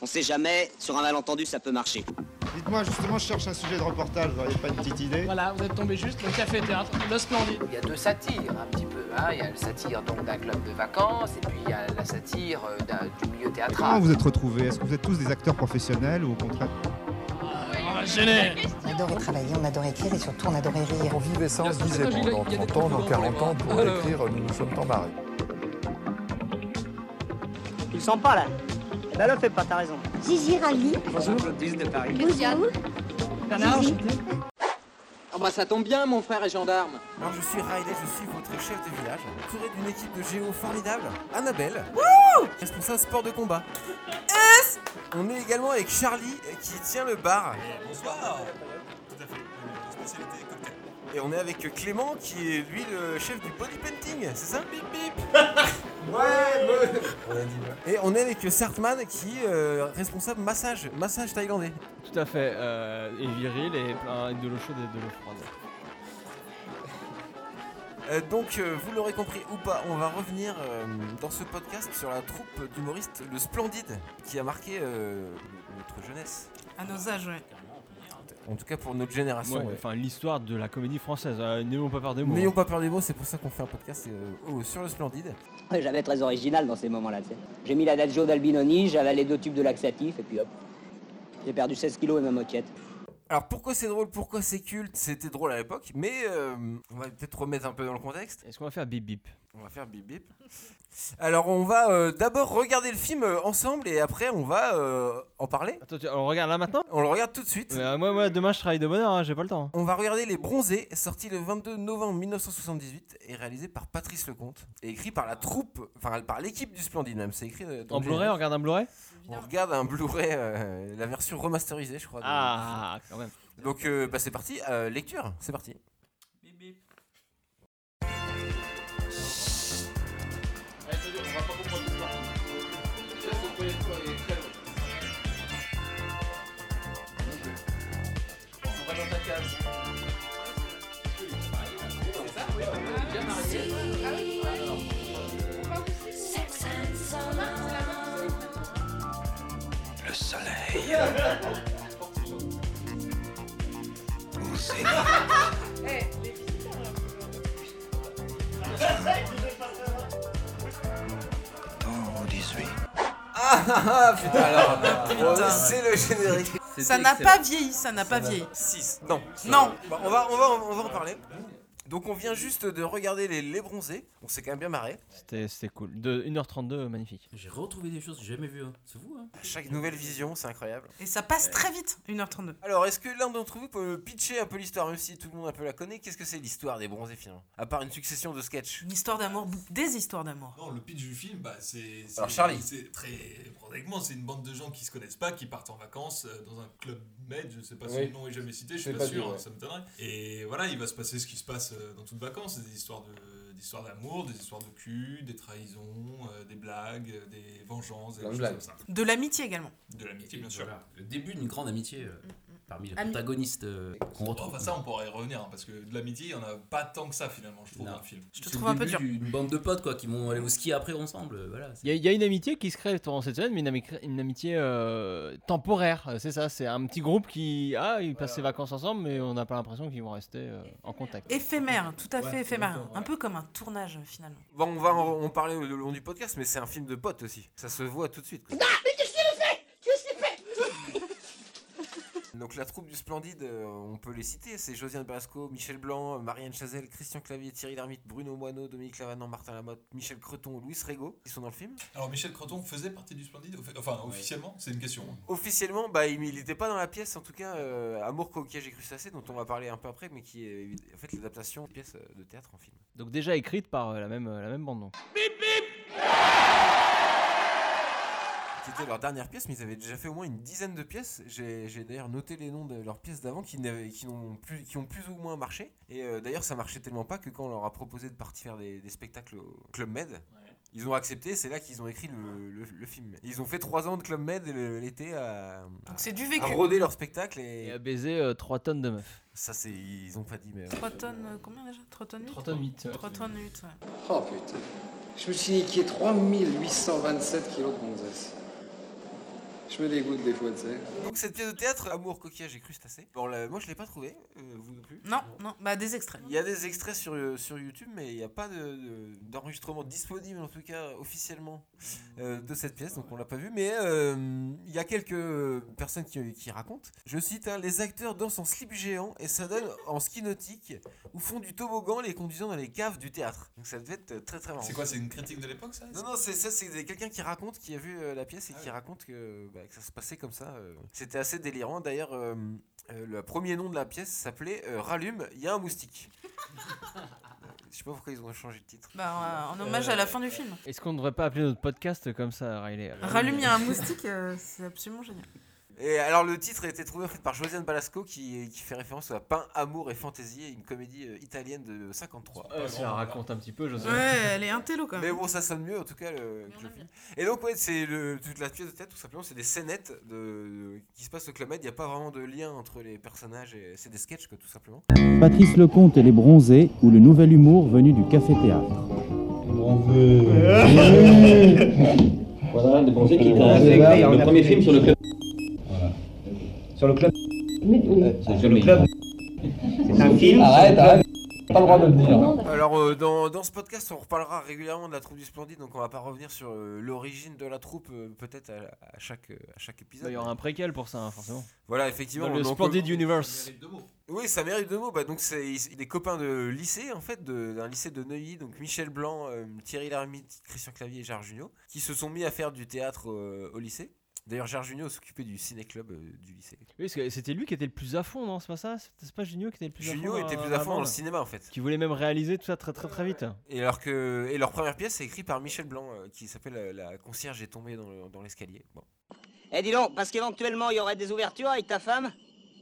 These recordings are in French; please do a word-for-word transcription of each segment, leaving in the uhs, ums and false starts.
On sait jamais, sur un malentendu, ça peut marcher. Dites-moi, justement, je cherche un sujet de reportage, vous n'auriez pas une petite idée? Voilà, vous êtes tombé juste, le café-théâtre, le Splendide. Il y a deux satires, un petit peu. Hein. Il y a le satire donc, d'un club de vacances, et puis il y a la satire euh, d'un, du milieu théâtral. Comment vous êtes retrouvés? Est-ce que vous êtes tous des acteurs professionnels ou au contraire? On va gêner. On adorait travailler, on adorait écrire et surtout on adorait rire. On vivait ça, on se disait, bon, dans trente ans, dans quarante ans, pour écrire, nous nous sommes embarrés. Tu le sens pas là? Eh ben le fais pas, t'as raison. Gigi Rally. Bonjour, Claude de Paris. Bonjour. Bernard, Oh bah ça tombe bien, mon frère est gendarme. Alors je suis Riley, je suis votre chef de village, entouré d'une équipe de géos formidable. Annabelle, responsable sport de combat. S On est également avec Charlie qui tient le bar. Bonsoir. Tout à fait. Une spécialité cocktail. Et on est avec Clément qui est lui le chef du body painting, c'est ça? Bip bip. Ouais, On a dit ouais. Et on est avec Sartman qui est euh, responsable massage, massage thaïlandais. Tout à fait, euh, et viril et plein avec de l'eau chaude et de l'eau froide. Euh, donc euh, vous l'aurez compris ou pas, on va revenir euh, dans ce podcast sur la troupe d'humoristes Le Splendide qui a marqué euh, notre jeunesse. À nos âges, ouais. En tout cas pour notre génération. Ouais, ouais. Enfin, l'histoire de la comédie française. Euh, N'ayons pas peur des mots. N'ayons hein. pas peur des mots, c'est pour ça qu'on fait un podcast euh, oh, sur Le Splendide. J'avais très original dans ces moments-là, tu sais. J'ai mis l'adagio d'Albinoni, j'avais les deux tubes de laxatif, et puis hop. J'ai perdu seize kilos et ma moquette. Alors pourquoi c'est drôle, pourquoi c'est culte? C'était drôle à l'époque, mais euh, on va peut-être remettre un peu dans le contexte. Est-ce qu'on va faire bip bip? On va faire bip bip. Alors on va euh, d'abord regarder le film euh, ensemble et après on va euh, en parler. Attends, tu- on regarde là maintenant? On le regarde tout de suite. Euh, moi, moi, demain je travaille de bonne heure, hein, j'ai pas le temps. On va regarder Les Bronzés, sorti le vingt-deux novembre mille neuf cent soixante-dix-huit et réalisé par Patrice Lecomte et écrit par la troupe, enfin par l'équipe du Splendide même. C'est écrit euh, dans En le Blu-ray, on générique. regarde un Blu-ray? On regarde un Blu-ray, euh, la version remasterisée, je crois. de- Ah, quand même. Donc euh, bah, c'est parti, euh, lecture, c'est parti. Bip bip. On va dans ta case. Le soleil. Posé. Dans dix-huit. Ah ah ah putain alors, Putain. c'est le générique. Ça n'a pas vieilli, ça n'a pas vieilli. six, non. Non. Bon, on, va, on, va, on va en parler. Donc on vient juste de regarder les, les Bronzés, on s'est quand même bien marré. C'était c'était cool. De une heure trente-deux, magnifique. J'ai retrouvé des choses que j'ai jamais vues, hein. C'est vous, hein. Chaque nouvelle vision, c'est incroyable. Et ça passe très vite, une heure trente-deux. Alors est-ce que l'un d'entre vous peut pitcher un peu l'histoire, même si tout le monde un peu la connaît? Qu'est-ce que c'est l'histoire des Bronzés finalement? À part une succession de sketchs. Une histoire d'amour, des histoires d'amour. Non, le pitch du film, bah, c'est. c'est- Alors, Charlie. C'est très. Prosaïquement, c'est une bande de gens qui se connaissent pas, qui partent en vacances euh, dans un club med. Je sais pas si Oui. le nom est jamais cité, je C'est suis pas pas dit, sûr, ouais. hein, ça m'étonnerait. Et voilà, il va se passer ce qui se passe euh, dans toutes vacances des histoires de- d'histoires d'amour, des histoires de cul, des trahisons, euh, des blagues, euh, des vengeances, des Plein de choses blagues. comme ça. De l'amitié également. De l'amitié, bien sûr. Voilà. Le début d'une grande amitié euh, parmi les Ami- protagonistes euh, qu'on retrouve. Enfin, ça, on pourrait y revenir, hein, parce que de l'amitié, il y en a pas tant que ça finalement, je trouve, Non. dans le film. Je te C'est trouve le un peu début dur. d'une bande de potes quoi, qui vont aller au ski après ensemble. euh, Voilà. Il y, a- il y a une amitié qui se crée pendant cette semaine, mais une, ami- une amitié euh, temporaire. euh, C'est ça, c'est un petit groupe qui. Ah, ils passent ses vacances ensemble, mais on n'a pas l'impression qu'ils vont rester euh, en contact. Éphémère, tout à fait Ouais, éphémère. exactement, Un ouais. peu comme un tournage finalement. Bon, on va en, en parler le long du podcast, mais c'est un film de potes aussi. Ça se voit tout de suite. quoi. Donc la troupe du Splendide, euh, on peut les citer, c'est Josiane Balasco, Michel Blanc, Marianne Chazelle, Christian Clavier, Thierry Lhermitte, Bruno Moineau, Dominique Lavanant, Martin Lamotte, Michel Creton, Louis Rego, qui sont dans le film. Alors, Michel Creton faisait partie du Splendide, enfin, officiellement, c'est une question. hein. Officiellement, bah, il n'était pas dans la pièce, en tout cas, euh, Amour, coquillage et crustacés, dont on va parler un peu après, mais qui est en fait l'adaptation de pièce euh, de théâtre en film. Donc, déjà écrite par euh, la même, euh, la même bande. Donc. C'était leur dernière pièce, mais ils avaient déjà fait au moins une dizaine de pièces. J'ai, j'ai d'ailleurs noté les noms de leurs pièces d'avant qui, n'avaient- qui, n'ont plus, qui ont plus ou moins marché. Et euh, d'ailleurs, ça marchait tellement pas que quand on leur a proposé de partir faire des, des spectacles au Club Med, ils ont accepté. C'est là qu'ils ont écrit le, le, le film. Ils ont fait trois ans de Club Med le- l'été à, Donc c'est du à vécu. roder leur spectacle. Et Et à baiser euh, trois tonnes de meufs. ça, c'est, ils ont pas dit, mais. trois tonnes, euh, combien déjà? trois tonnes huit? trois tonnes huit. trois tonnes huit, ouais. Oh putain. Je me suis niqué trois mille huit cent vingt-sept kilos de gonzesse. Je me dégoûte des fois, tu sais. Donc cette pièce de théâtre, Amour, coquillage et crustacés. Bon, la- moi je l'ai pas trouvé, euh, vous non plus. Non, non, bah des extraits. Il y a des extraits sur, euh, sur YouTube, mais il n'y a pas de, de- d'enregistrement disponible, en tout cas officiellement, euh, de cette pièce, donc on l'a pas vu. Mais euh, il y a quelques personnes qui, qui racontent. Je cite hein, les acteurs dansent en slip géant et ça donne en ski nautique ou font du toboggan les conduisant dans les caves du théâtre. Donc ça devait être très très marrant. C'est quoi, c'est une critique de l'époque ça? Non, non, c'est ça, c'est des- quelqu'un qui raconte, qui a vu euh, la pièce et qui raconte que, bah, que ça se passait comme ça. euh. C'était assez délirant. D'ailleurs, euh, euh, le premier nom de la pièce s'appelait euh, Rallume, il y a un moustique. Je sais pas pourquoi ils ont changé de titre. Bah, en hommage à la fin du film. Est-ce qu'on ne devrait pas appeler notre podcast comme ça, Riley? Rallume, il y a un moustique, euh, c'est absolument génial. Et alors le titre a été trouvé en fait par Josiane Balasco qui, qui fait référence à Pain, Amour et Fantaisie, une comédie euh, italienne de cinquante-trois. Euh, ça raconte un petit peu, Josiane. Ouais, elle est intello quand même. Mais bon, ça sonne mieux en tout cas le, que le film. Et donc ouais, c'est le, toute la pièce de théâtre tout simplement, c'est des scénettes de, de- qui se passent au Club Med. Il n'y a pas vraiment de lien entre les personnages et c'est des sketchs quoi, tout simplement. Patrice Lecomte et les Bronzés ou le nouvel humour venu du Café Théâtre. Voilà, des Bronzés qui est un- le premier film sur le club. Sur le club. C'est Sur le club. C'est un film. Arrête, arrête. Pas le droit de le dire. Alors euh, dans, dans ce podcast on reparlera régulièrement de la troupe du Splendide, donc on va pas revenir sur euh, l'origine de la troupe euh, peut-être à, à, chaque, à chaque épisode. Bah, il y aura un préquel pour ça, hein, forcément. Voilà, effectivement. Dans le donc, Splendid euh, Universe. Oui, ça mérite deux mots. Bah, donc c'est il- des copains de lycée en fait, de- d'un lycée de Neuilly, donc Michel Blanc, euh, Thierry Lhermitte, Christian Clavier et Gérard Jugnot, qui se sont mis à faire du théâtre euh, au lycée. D'ailleurs, Gérard Jugnot s'occupait du ciné-club euh, du lycée. Oui, parce que c'était lui qui était le plus à fond, non? C'est pas ça? C'est pas Junio qui était le plus à fond? Jugnot était dans plus la à fond dans bande le cinéma en fait. Qui voulait même réaliser tout ça très très très vite. Et alors que et leur première pièce est écrite par Michel Blanc, euh, qui s'appelle euh, La concierge est tombée dans, le- dans l'escalier. Bon. Eh dis donc, parce qu'éventuellement il y aurait des ouvertures avec ta femme.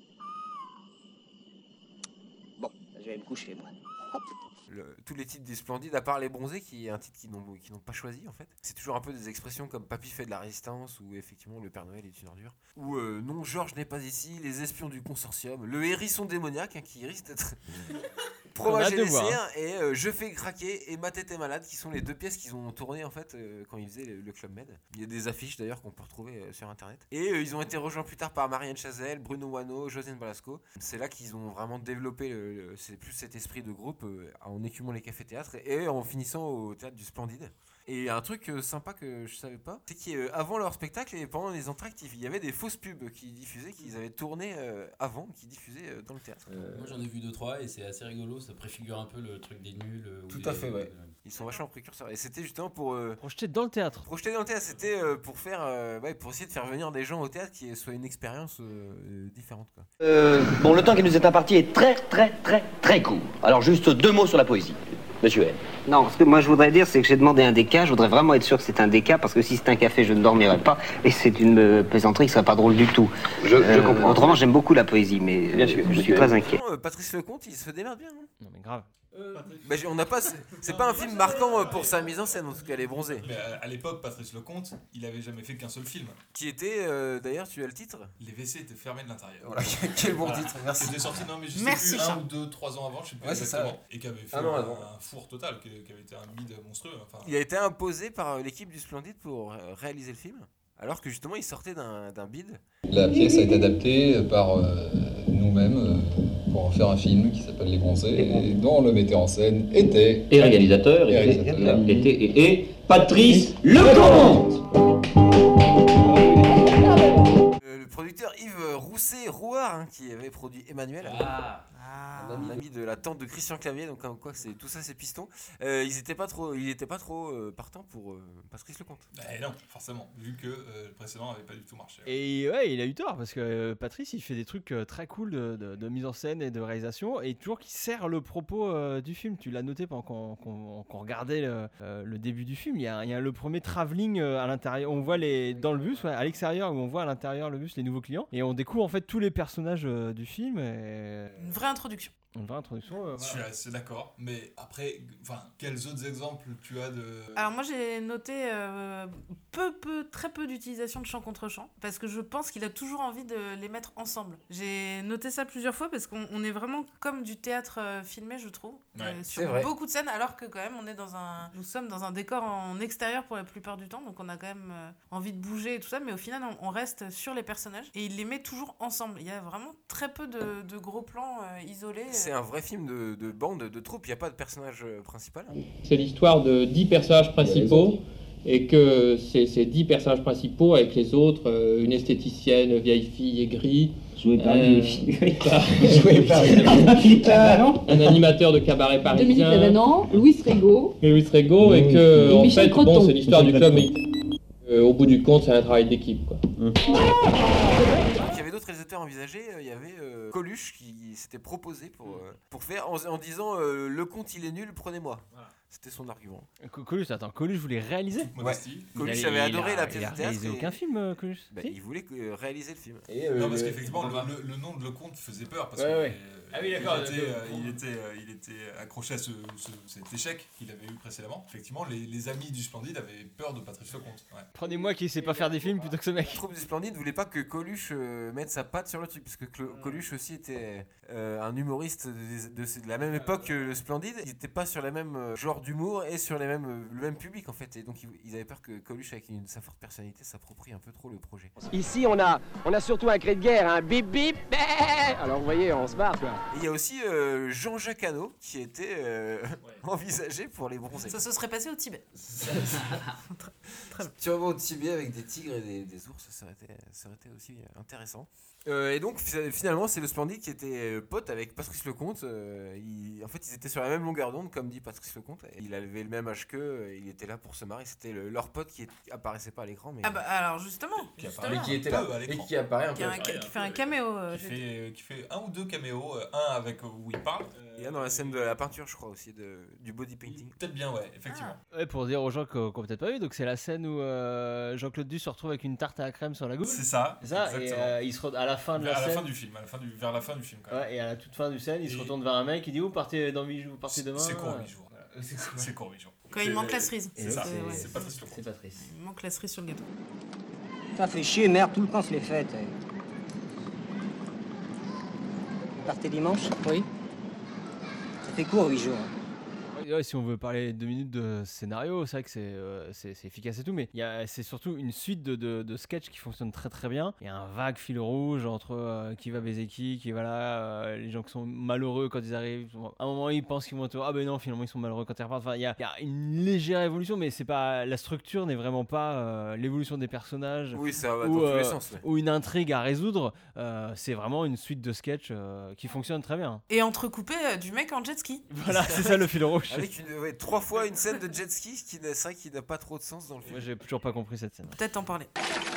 Bon, je vais me coucher moi. Hop. Le- tous les titres du Splendide, à part Les Bronzés, qui est un titre qu'ils n'ont qui n'ont pas choisi en fait. C'est toujours un peu des expressions comme Papy fait de la résistance, ou effectivement Le Père Noël est une ordure. Ou euh, Non, Georges n'est pas ici, Les espions du consortium, Le hérisson démoniaque, hein, qui risque d'être fromage et de voir, dessert, et euh, Je fais craquer et Ma tête est malade, qui sont les deux pièces qu'ils ont tournées en fait euh, quand ils faisaient le, le Club Med. Il y a des affiches d'ailleurs qu'on peut retrouver euh, sur internet. Et euh, ils ont été rejoints plus tard par Marianne Chazelle, Bruno Wano, Josiane Balasco. C'est là qu'ils ont vraiment développé le, le- c'est plus cet esprit de groupe euh, en écumant les cafés théâtres et en finissant au théâtre du Splendide. Et un truc euh, sympa que je savais pas, c'est qu'avant leur spectacle et pendant les entractes, il y avait des fausses pubs qui diffusaient, qu'ils avaient tourné euh, avant, qui diffusaient euh, dans le théâtre. Moi j'en ai vu deux trois et c'est assez rigolo, ça préfigure un peu le truc des nuls. euh, ou Tout des- à fait, ouais. euh, Ils sont vachement précurseurs. Et c'était justement pour. Euh, projeter dans le théâtre. Projeter dans le théâtre, c'était euh, pour faire. Euh, ouais, pour essayer de faire venir des gens au théâtre qui soit une expérience euh, euh, différente, quoi. Euh, bon, le temps qui nous est imparti est très, très, très, très court. Alors, juste deux mots sur la poésie. Monsieur M. Non, ce que moi je voudrais dire, c'est que j'ai demandé un déca. Je voudrais vraiment être sûr que c'est un déca, parce que si c'est un café, je ne dormirai pas. Et c'est une euh, plaisanterie qui serait pas drôle du tout. Je- je comprends. Autrement, j'aime beaucoup la poésie, mais Bien euh, sûr, je suis monsieur. très inquiet. Euh, Patrice Lecomte, il se démerde bien. Hein. Non, mais grave. Bah, j'ai- on n'a pas. C'est c'est pas un film marquant euh, pour sa mise en scène, en tout cas, Les Bronzés. Mais à, à l'époque, Patrice Lecomte, il avait jamais fait qu'un seul film. Qui était, euh, d'ailleurs, tu as le titre? Les W C étaient fermés de l'intérieur. Voilà, quel bon titre, merci. C'était sorti, non, mais je sais Merci, plus, un Charles. ou deux, trois ans avant, je sais plus Ouais, c'est ça, exactement. ouais. Et qui avait fait Un an un, avant. un four total, qui, qui avait été un bide monstrueux. Enfin, Il a été imposé par euh, l'équipe du Splendide pour euh, réaliser le film, alors que justement, il sortait d'un d'un bide. La pièce a été adaptée par euh, nous-mêmes euh, pour en faire un film qui s'appelle Les Bronzés, et dont le metteur en scène était... Et réalisateur, Et était, réalisateur. était, et, et Patrice Lecomte. Euh, le producteur Yves Rousset-Rouard, hein, qui avait produit Emmanuel, Ah. un ami, un ami de la tante de Christian Clavier, donc comme quoi c'est tout ça c'est piston. Euh, ils étaient pas trop, il était pas trop euh, partant pour euh, Patrice Lecomte. bah non, forcément, vu que euh, le précédent avait pas du tout marché. Et ouais, il a eu tort parce que euh, Patrice il fait des trucs euh, très cool de, de- de mise en scène et de réalisation et toujours qui sert le propos euh, du film. Tu l'as noté pendant qu'on qu'on- qu'on regardait le, euh, le début du film. Il y a, il y a le premier travelling euh, à l'intérieur. On voit les dans le bus, ouais, à l'extérieur où on voit à l'intérieur le bus les nouveaux clients et on découvre en fait tous les personnages euh, du film. Et... Une vraie introduction. Une vraie introduction. Euh, Je suis assez d'accord, mais après, enfin, quels autres exemples tu as de... Alors moi j'ai noté euh, peu, peu, très peu d'utilisation de chant contre chant, parce que je pense qu'il a toujours envie de les mettre ensemble. J'ai noté ça plusieurs fois, parce qu'on on est vraiment comme du théâtre euh, filmé, je trouve, Ouais, euh, c'est sur vrai. beaucoup de scènes, alors que quand même on est dans un, nous sommes dans un décor en extérieur pour la plupart du temps, donc on a quand même euh, envie de bouger et tout ça, mais au final on, on reste sur les personnages, et il les met toujours ensemble. Il y a vraiment très peu de, de gros plans euh, isolés. C'est un vrai film de, de bande, de troupe, il n'y a pas de personnage euh, principal. C'est l'histoire de dix personnages principaux et que ces, ces dix personnages principaux avec les autres, euh, une esthéticienne, vieille fille aigrie, Joué par une vieille fille. par- Joué par une Euh, un animateur de cabaret parisien, Dominique Lavanant, Louis Rego. et Louis Rego, et que Et en Michel fait, Croton. bon, c'est l'histoire du Michel club, mais euh, au bout du compte, c'est un travail d'équipe, quoi. Il y avait d'autres réalisateurs envisagés, euh, il y avait euh, Coluche qui s'était proposé pour, euh, pour faire en, en disant euh, le conte il est nul, prenez-moi. C'était son argument. Co- Coluche, attends, Coluche voulait réaliser. Ouais. Coluche Il a- avait il adoré a- la pièce Il a de théâtre. réalisé et- aucun film, euh, Coluche. Bah, Si. il voulait euh, réaliser le film. Et, euh, Non, parce le- qu'effectivement, le- le, le- le nom de Lecomte faisait peur, parce Ouais, que ouais. euh, Ah oui, d'accord, il, était, le- euh, il, était, euh, il était accroché à ce, ce- cet échec qu'il avait eu précédemment. Effectivement, les, les amis du Splendide avaient peur de Patrice Lecomte. Ouais. Prenez-moi qui sait pas faire des films plutôt que ce mec. Le troupe du Splendide voulait pas que Coluche euh, mette sa patte sur le truc, parce que Clo- Coluche aussi était euh, un humoriste de, de- de la même époque que le Splendide. Il n'était pas sur le même euh, genre d'humour et sur les mêmes, euh, le même public en fait. Et donc ils, ils avaient peur que Coluche, avec une, sa forte personnalité, s'approprie un peu trop le projet. Ici, on a, on a surtout un cri de guerre, un bip bip. bé. Alors vous voyez, on se barre quoi. Et il y a aussi euh, Jean-Jacques Hano qui était euh, envisagé pour les bronzés. Ça se serait passé au Tibet. Tu vas au Tibet avec des tigres et des, des ours, ça aurait été, ça aurait été aussi intéressant. Euh, et donc fi- finalement c'est le Splendide qui était euh, pote avec Patrice Lecomte. Euh, il- en fait ils étaient sur la même longueur d'onde comme dit Patrice Lecomte. Il avait le même âge qu'eux, il était là pour se marrer. C'était le- leur pote qui est- apparaissait pas à l'écran mais Ah bah alors justement, Qui justement. apparaît Mais qui était là, peu à et l'écran. qui apparaît un Qui, peu. a un- qui fait un caméo. euh, Qui j'ai- fait, qui fait un ou deux caméos, euh, un avec euh, où il parle. il y a dans la scène de la peinture je crois aussi de, du body painting. Peut-être bien, ouais, effectivement. Ouais, pour dire aux gens qui n'ont peut-être pas vu, donc c'est la scène où euh, Jean-Claude Duss se retrouve avec une tarte à la crème sur la goutte. C'est ça, C'est ça, et exactement. euh, il se re- à la fin de la à la scène. fin du film, à la fin du, vers la fin du film. Quand même. Ouais, et à la toute fin du scène, il se Et- retourne vers un mec, il dit vous partez dans huit jours, vous partez demain. C'est court euh, huit jours. C'est court huit jours. Quand il manque la cerise. C'est ça, ouais. c'est Patrice Lecomte. C'est Patrice. Il manque la cerise sur le gâteau. Ça fait chier, merde, tout le temps se les fêtes. Vous partez dimanche? Oui. Ça fait court, huit jours. Ouais, ouais, si on veut parler deux minutes de scénario, c'est vrai que c'est euh, c'est c'est efficace et tout, mais il y a- c'est surtout une suite de, de, de sketchs qui fonctionnent très très bien. Il y a un vague fil rouge entre euh, qui va baiser qui, qui va là, euh, les gens qui sont malheureux quand ils arrivent. À un moment, ils pensent qu'ils vont être heureux. Ah ben non, finalement, ils sont malheureux quand ils repartent. Enfin, il y a, il y a une légère évolution, mais c'est pas la structure n'est vraiment pas euh, l'évolution des personnages. Oui, ça va ou, dans tous les euh, sens. Ouais. ou une intrigue à résoudre. Euh, c'est vraiment une suite de sketchs euh, qui fonctionne très bien. Et entrecoupé euh, du mec en jet ski. Voilà, c'est ça le fil rouge. Avec une, ouais, trois fois une scène de jet ski, ce qui n'a- c'est vrai qu'il n'a pas trop de sens dans le film. Moi, j'ai toujours pas compris cette scène. Peut-être en parler.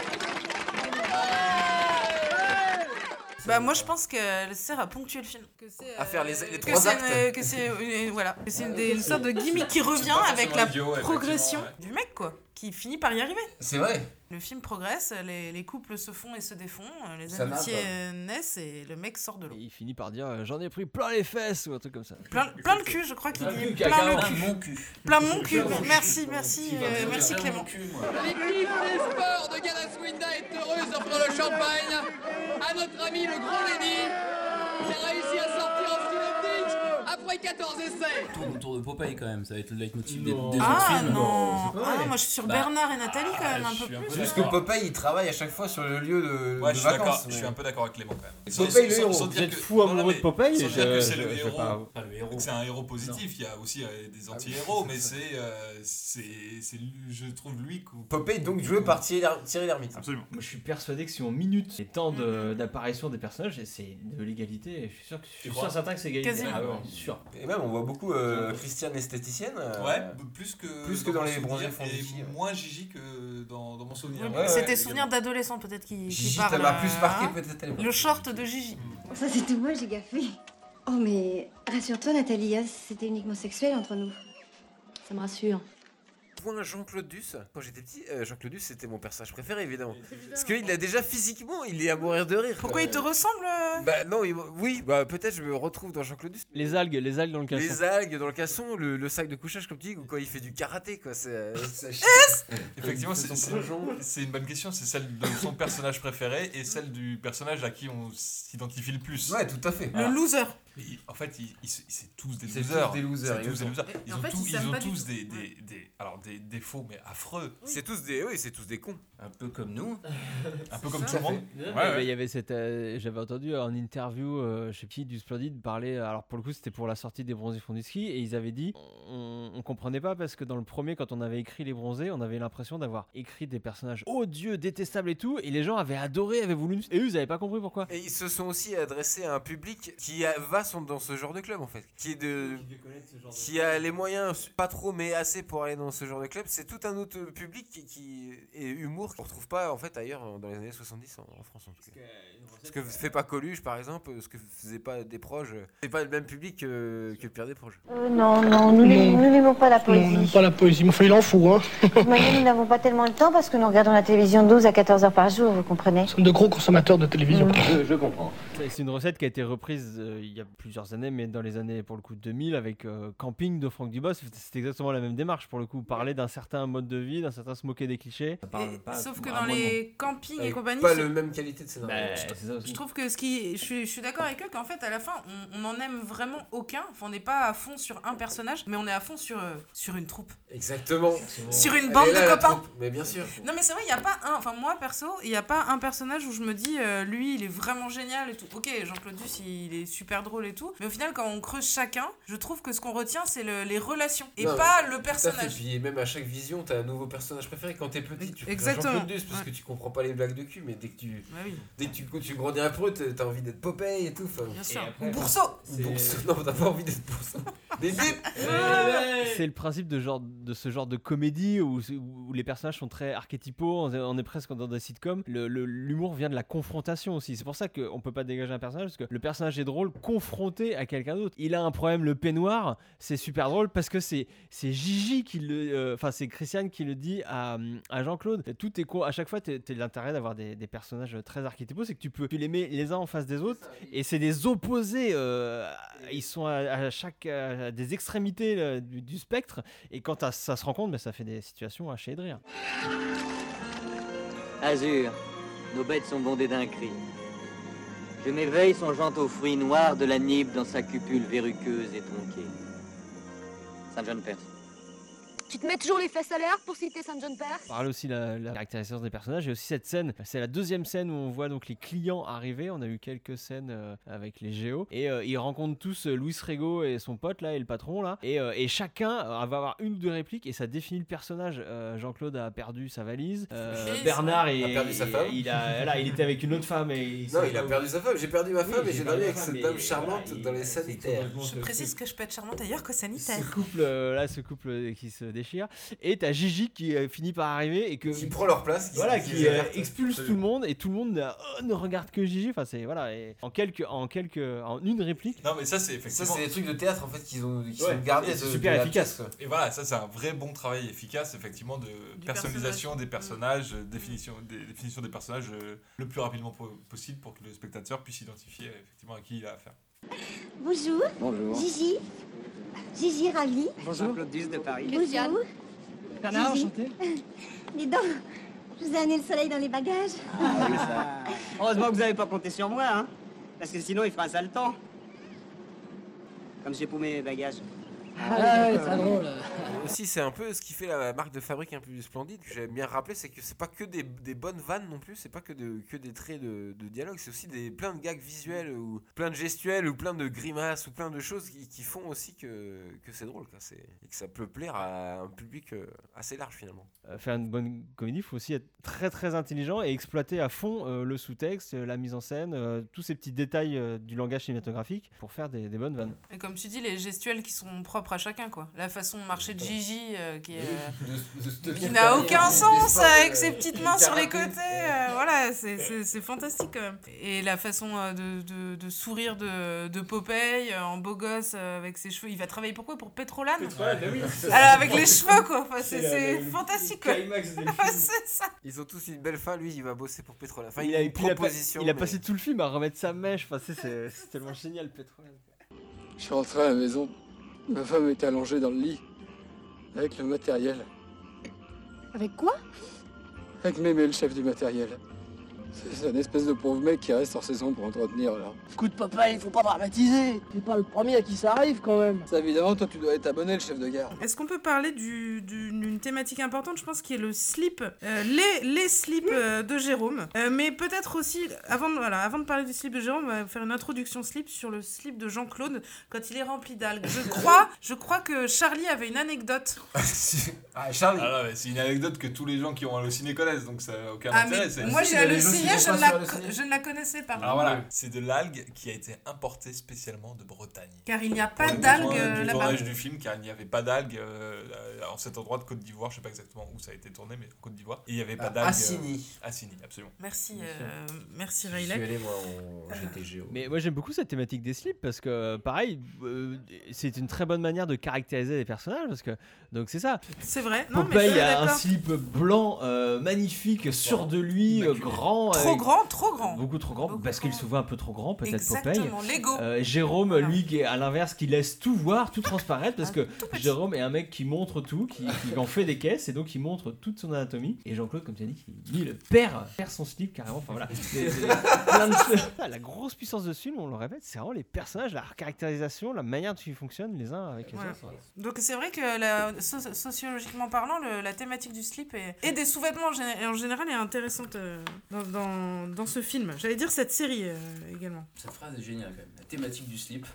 Bah moi je pense qu'elle sert à ponctuer le film. Que c'est, À faire les- les que trois c'est actes. une- que c'est euh, voilà, que c'est une, des- une sorte de gimmick qui revient pas avec forcément la idiot, ouais, progression effectivement, du mec quoi, qui finit par y arriver. C'est vrai. Le film progresse, les, les couples se font et se défont, les Ça n'a amitiés pas. euh, naissent et le mec sort de l'eau. Et il finit par dire euh, j'en ai pris plein les fesses ou un truc comme ça. Plein, plein le cul, je crois qu'il Plein le dit. cul, Plein carrément. le cul. Mon cul. Plein mon cul. Plein mon cul. Merci, merci, euh, merci Clément. L'équipe des sports de Galaswinda est heureuse d'offrir le champagne à notre ami le grand Lenny qui a réussi à sortir en style optique après quatorze essais. Tourne autour de Popeye quand même, ça va être le leitmotiv des, des autres Ah films. non, c'est pas ah, vrai. moi je suis sur Bah, Bernard et Nathalie quand même un je peu suis un plus. peu C'est juste que Popeye, il travaille à chaque fois sur le lieu de, Ouais, de je suis d'accord. vacances. Je suis mais- un peu d'accord avec Clément quand même. Popeye, le héros. sans Vous dire êtes que- fou non, non, amoureux mais de Popeye sans je, dire que je- c'est le je vais héros. pas- Pas le héros. C'est un héros positif, il y a aussi euh, des anti-héros, mais c'est, euh, c'est, c'est, lui- je trouve lui. qu'au- Popeye, donc joué par Thierry Lher- Thierry Lhermitte. Absolument. Moi je suis persuadé que si on minute les temps de- d'apparition des personnages, et c'est de l'égalité. Je suis sûr que je suis crois sûr certain que c'est égalité. Quasiment. Ah ouais, sûr. Et même, on voit beaucoup euh, Christiane l'esthéticienne. euh, Ouais, b- plus que, plus que dans mon les souvenir, bronzés font et des filles, ouais. moins Gigi que dans, dans mon souvenir. Oui, Ouais, c'est tes ouais, souvenirs d'adolescent peut-être qui, qui Gigi, parlent. ça m'a plus euh, marqué hein. peut-être à l'époque. Le short de Gigi. Ça, c'est tout moi, j'ai gaffé. Oh, mais rassure-toi, Nathalie, hein, c'était uniquement sexuel entre nous. Ça me rassure. point Jean-Claude Duss. Quand j'étais petit, euh, Jean-Claude Duss c'était mon personnage préféré évidemment. Parce qu'il a déjà physiquement, il est à mourir de rire. Pourquoi euh... il te ressemble euh... Bah non, il... oui, bah peut-être je me retrouve dans Jean-Claude Duss. Les algues, les algues dans le casson. Les algues dans le casson, le, le sac de couchage comme tu dis, ou quand il fait du karaté quoi. C'est, c'est... Effectivement, c'est, c'est, c'est une bonne question. C'est celle de son personnage préféré et celle du personnage à qui on s'identifie le plus. Ouais, tout à fait. Le loser. Mais en fait, ils, ils, c'est tous des c'est losers. Tous des losers. C'est tous des losers. Ils en ont, fait, tout, ils ils ont tous tous des, des, des, alors des défauts mais affreux. Oui. C'est tous des, oui, c'est tous des cons. Un peu comme nous. Un peu comme tout le monde. Ouais, ouais. Ouais. Il y avait cette, euh, j'avais entendu en interview, euh, je sais plus, du Splendide parler. Alors pour le coup, c'était pour la sortie des Bronzés font du ski et ils avaient dit, on, on comprenait pas parce que dans le premier, quand on avait écrit les Bronzés, on avait l'impression d'avoir écrit des personnages odieux, détestables et tout, et les gens avaient adoré, avaient voulu, et eux, ils avaient pas compris pourquoi. Et ils se sont aussi adressés à un public qui a, va dans ce genre de club en fait, qui est de, qui, qui a les moyens, pas trop mais assez pour aller dans ce genre de club. C'est tout un autre public qui, qui est humour qu'on retrouve pas en fait ailleurs dans les années soixante-dix en, en France en tout cas. Ce que fait pas Coluche par exemple, ce que faisait pas Desproges, c'est pas le même public que, que Pierre Desproges. Euh, non, non, nous n'aimons pas la poésie. Non, pas la poésie, mais il en fout, hein. Maintenant, nous n'avons pas tellement le temps parce que nous regardons la télévision douze à quatorze heures par jour, vous comprenez? Nous sommes de gros consommateurs de télévision. Mmh. Je, je comprends. C'est une recette qui a été reprise euh, il y a plusieurs années, mais dans les années pour le coup deux mille avec euh, Camping de Franck Dubosc. C'est exactement la même démarche pour le coup, parler d'un certain mode de vie, d'un certain se moquer des clichés. Et, pas, sauf que dans les campings et compagnie, pas la même qualité de scénario. Bah, je, je trouve que ce qui, je suis, je suis d'accord avec eux qu'en fait à la fin on, on en aime vraiment aucun. Enfin, on n'est pas à fond sur un personnage, mais on est à fond sur euh, sur une troupe. Exactement. Sur une bande de copains. Mais bien sûr. Non mais c'est vrai, il y a pas un. Enfin moi perso, il y a pas un personnage où je me dis euh, lui il est vraiment génial et tout. Ok, Jean-Claude Duss il est super drôle et tout, mais au final quand on creuse chacun, je trouve que ce qu'on retient c'est le, les relations et non, pas le personnage. Et puis même à chaque vision t'as un nouveau personnage préféré. Quand t'es petit tu préfères Jean-Claude Duss parce ouais. que tu comprends pas les blagues de cul, mais dès que tu bah oui. dès que tu, tu grandis un peu t'as envie d'être Popeye et tout. Bien sûr. Après, ou Bourseau. Bourseau. Non t'as pas envie d'être Bourseau. Des bips. C'est le principe de genre de ce genre de comédie où, où les personnages sont très archétypaux. On est presque dans des sitcoms. Le, le, l'humour vient de la confrontation aussi. C'est pour ça qu'on peut pas dégager un personnage parce que le personnage est drôle confronté à quelqu'un d'autre. Il a un problème, le peignoir, c'est super drôle parce que c'est c'est Gigi qui le, enfin euh, c'est Christiane qui le dit à, à Jean-Claude. Tout est con. À chaque fois, t'es, t'es l'intérêt d'avoir des, des personnages très archétypaux, c'est que tu peux tu les mets les uns en face des autres et c'est des opposés. Euh, ils sont à, à chaque à des extrémités euh, du, du spectre et quand ça se rencontre, ben, ça fait des situations à chier de rire. Azur, nos bêtes sont bondées d'un cri. Je m'éveille songeant aux fruits noirs de la nibe dans sa cupule verruqueuse et tronquée. Saint John Perse. Tu te mets toujours les fesses à l'air pour citer Saint John Perse. Parle aussi la, la caractérisation des personnages et aussi cette scène, c'est la deuxième scène où on voit donc les clients arriver. On a eu quelques scènes euh, avec les géos et euh, ils rencontrent tous euh, Louis Rego et son pote là et le patron là et, euh, et chacun euh, va avoir une ou deux répliques et ça définit le personnage. Euh, Jean-Claude a perdu sa valise, euh, Bernard il a perdu sa femme. Il a là il était avec une autre femme et il non il a perdu sa femme. J'ai perdu ma femme oui, et j'ai dormi avec cette dame charmante voilà, dans les sanitaires. Je précise que je peux être charmante ailleurs que sanitaire. Ce couple euh, là, ce couple qui se déchire et t'as Gigi qui euh, finit par arriver et que qui prend leur place, qui, voilà, qui, qui euh, expulse tout le monde et tout le monde euh, ne regarde que Gigi. Enfin c'est voilà et en quelques en quelques en une réplique. Non mais ça c'est effectivement ça c'est des trucs de théâtre en fait qu'ils ont qui ouais, sont gardés. C'est super efficace. Pièce, et voilà ça c'est un vrai bon travail efficace effectivement de du personnalisation personnage. des personnages, mmh. définition des définition des personnages euh, le plus rapidement po- possible pour que le spectateur puisse identifier euh, effectivement à qui il a affaire. Bonjour. Bonjour. Gigi. Gigi Ravi. Bonjour. Jean-Claude Duss de Paris. Bonjour. Bernard, enchanté. Dis donc, je vous ai amené le soleil dans les bagages. Ah oui, ça. Heureusement que vous n'avez pas compté sur moi, hein. Parce que sinon, il fera un sale temps. Comme j'ai paumé mes bagages. Ah ouais, très drôle. Aussi, c'est un peu ce qui fait la marque de fabrique un peu plus splendide, que j'aime bien rappeler, c'est que c'est pas que des, des bonnes vannes non plus, c'est pas que, de, que des traits de, de dialogue, c'est aussi des, plein de gags visuels, ou plein de gestuels, ou plein de grimaces, ou plein de choses qui, qui font aussi que, que c'est drôle, quoi. C'est, et que ça peut plaire à un public assez large finalement. Euh, faire une bonne comédie, il faut aussi être très très intelligent et exploiter à fond euh, le sous-texte, la mise en scène, euh, tous ces petits détails euh, du langage cinématographique pour faire des, des bonnes vannes. Et comme tu dis, les gestuels qui sont propres propre à chacun, quoi. La façon de marcher de Gigi, euh, qui, est, De- de- de- qui de- n'a de- aucun de- sens, de- avec de- ses de- petites de- mains de- sur les karaté. côtés. euh, voilà, c'est, c'est, c'est fantastique, quand même. Et la façon euh, de, de, de sourire de, de Popeye, euh, en beau gosse, euh, avec ses cheveux. Il va travailler pourquoi Pour Pétrolane Pétrolane, bah oui, c'est Alors, ça. avec les cheveux, quoi. Enfin, c'est, C'est c'est la- le- fantastique, le quoi. climax des Ouais, films. c'est ça. Ils ont tous une belle fin, lui il va bosser pour Pétrolane. Enfin, il il a, a et une puis il a, pas- proposition. il a mais- passé tout le film à remettre sa mèche. Enfin, c'est, c'est, c'est tellement génial, Pétrolane. Je suis rentré à la maison. Ma femme était allongée dans le lit. Avec le matériel. Avec quoi? Avec Mémé, le chef du matériel. C'est c'est un espèce de pauvre mec qui reste en saison pour entretenir, là. Écoute, papa, il faut pas dramatiser. T'es pas le premier à qui ça arrive quand même. Ça, évidemment, toi, tu dois être abonné, le chef de gare. Est-ce qu'on peut parler du, du- d'une thématique importante, je pense, qui est le slip, euh, les, les slips euh, de Jérôme. Euh, mais peut-être aussi, avant de, voilà, avant de parler du slip de Jérôme, on va faire une introduction slip sur le slip de Jean-Claude quand il est rempli d'algues. Je crois, je crois que Charlie avait une anecdote. Ah, Charlie ah, non, mais c'est une anecdote que tous les gens qui ont halluciné connaissent, donc ça n'a aucun Ah, intérêt. mais c'est- moi j'ai halluciné, je ne, la, je ne la connaissais pas. Alors voilà, c'est de l'algue qui a été importée spécialement de Bretagne. Car il n'y a Pour pas les d'algues besoins euh, du là-bas. tournage du film, car il n'y avait pas d'algues euh, en cet endroit de Côte d'Ivoire, je sais pas exactement où ça a été tourné, mais Côte d'Ivoire. Et il n'y avait pas À d'algues. Assigny. Euh, Assigny, absolument. Merci, euh, merci Je suis Riley. allé, moi, en G T G O. Mais moi j'aime beaucoup cette thématique des slips parce que pareil, euh, c'est une très bonne manière de caractériser les personnages parce que donc c'est ça. C'est vrai. Non, mais je Popeye suis a un d'accord. slip blanc euh, magnifique, sûr de lui, euh, grand, Trop avec- grand, trop grand. beaucoup trop grand parce qu'il se voit un peu trop grand peut-être Exactement, Popeye. Lego. Euh, Jérôme lui qui est à l'inverse qui laisse tout voir, tout transparaître parce que Jérôme est un mec qui montre tout, qui, qui en fait des caisses et donc il montre toute son anatomie. Et Jean-Claude comme tu as dit, qui lui le perd, perd son slip carrément. Enfin voilà. C'est- c'est plein de choses. Ah, la grosse puissance de ce film, on le répète, c'est vraiment les personnages, la caractérisation, la manière dont ils fonctionnent les uns avec les Voilà. autres. Donc c'est vrai que la- so- sociologiquement parlant, le- la thématique du slip est- et des sous-vêtements en, gé- en général est intéressante euh, dans, dans, dans ce film. J'allais dire cette série euh, également. Cette phrase est géniale quand même. La thématique du slip.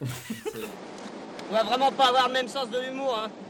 On va vraiment pas avoir le même sens de l'humour, hein.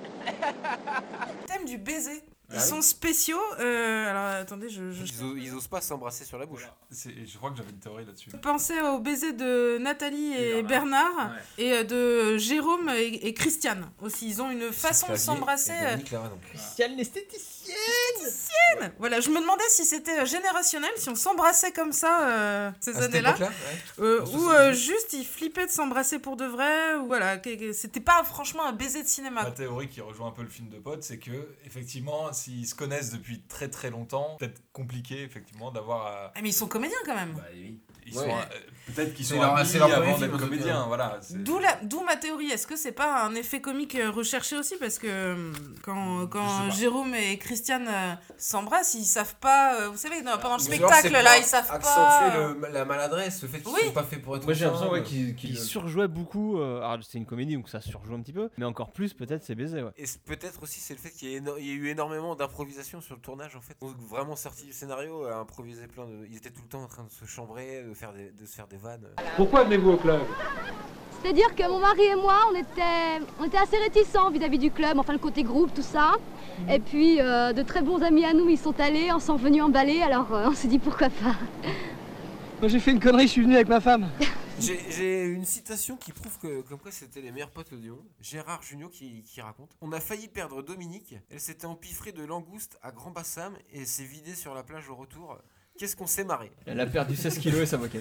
Thème du baiser. Ils Ah oui. sont spéciaux. euh, alors attendez, je, je... Ils, os- ils osent pas s'embrasser sur la bouche. C'est- Je crois que j'avais une théorie là-dessus. pensais au baiser de Nathalie et, Bernard, et euh, de Jérôme et, et Christiane aussi. Ils ont une façon de s'embrasser. euh, Christiane l'esthéticienne. Esthéticienne. Voilà, je me demandais si c'était euh, générationnel, si on s'embrassait comme ça euh, ces À cette années-là, époque-là, ouais. euh, En ou euh, juste ils flippaient de s'embrasser pour de vrai, ou voilà, que- que- c'était pas franchement un baiser de cinéma. Ma théorie qui rejoint un peu le film de potes, c'est que effectivement, s'ils se connaissent depuis très très longtemps, peut-être compliqué effectivement d'avoir. À... Ah, mais ils sont comédiens quand même. Ils Ouais. sont, euh, peut-être qu'ils C'est sont leur- amis c'est leur premier avant film, d'être en tout comédiens. cas. Voilà. c'est- D'où, la, d'où ma théorie. Est-ce que c'est pas un effet comique euh, recherché aussi? Parce que euh, quand, quand Jérôme et Christiane euh, s'embrassent, ils savent pas. euh, vous savez, non, pendant le Ou alors, spectacle, c'est là, pour ils savent accentuer pas. le- la maladresse, le fait qu'ils Oui. sont pas faits pour être Moi j'ai l'impression ouais, ensemble. qu'il qu'il surjouait beaucoup. euh, alors c'est une comédie donc ça surjoue un petit peu, mais encore plus peut-être c'est baisé. Ouais. Et c'est- peut-être aussi c'est le fait qu'il y, ait éno- il y ait eu énormément d'improvisation sur le tournage en fait. Ils ont vraiment sorti du scénario, à improviser plein de. Ils étaient tout le temps en train de se chambrer, de faire des, de se faire des vannes. Pourquoi venez-vous au club? C'est-à-dire que mon mari et moi, on était, on était assez réticents vis-à-vis du club, enfin le côté groupe, tout ça. Et puis euh, de très bons amis à nous, ils sont allés, on s'en venus emballer, alors euh, on s'est dit pourquoi pas. Moi j'ai fait une connerie, je suis venu avec ma femme. J'ai j'ai une citation qui prouve que comme quoi c'était les meilleurs potes du monde. Gérard Jugnot qui, qui raconte: on a failli perdre Dominique, elle s'était empiffrée de langoustes à Grand Bassam et s'est vidée sur la plage au retour. Qu'est-ce qu'on s'est marré. Elle a perdu seize kilos et sa moquette.